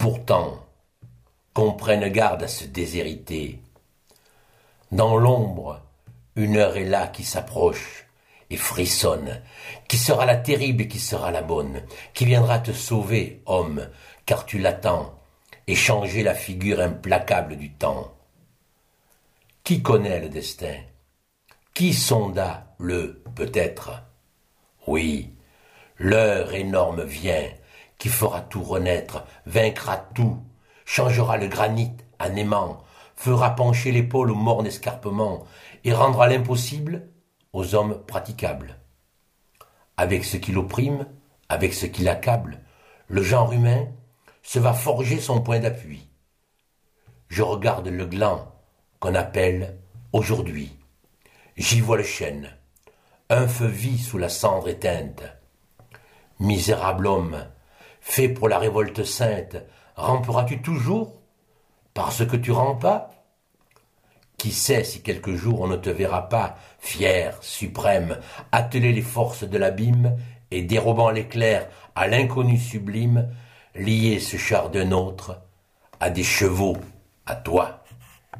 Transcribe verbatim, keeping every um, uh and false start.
Pourtant, qu'on prenne garde à se déshériter. Dans l'ombre, une heure est là qui s'approche et frissonne, qui sera la terrible et qui sera la bonne, qui viendra te sauver, homme, car tu l'attends, et changer la figure implacable du temps. Qui connaît le destin? Qui sonda le peut-être? Oui, l'heure énorme vient, qui fera tout renaître, vaincra tout, changera le granit en aimant, fera pencher l'épaule au morne escarpement, et rendra l'impossible aux hommes praticables. Avec ce qui l'opprime, avec ce qui l'accable, le genre humain se va forger son point d'appui. Je regarde le gland qu'on appelle aujourd'hui. J'y vois le chêne, un feu vit sous la cendre éteinte. Misérable homme, fait pour la révolte sainte, ramperas-tu toujours parce que tu rampes pas? Qui sait si quelque jour on ne te verra pas, fier, suprême, atteler les forces de l'abîme et dérobant l'éclair à l'inconnu sublime, lier ce char d'un autre à des chevaux, à toi.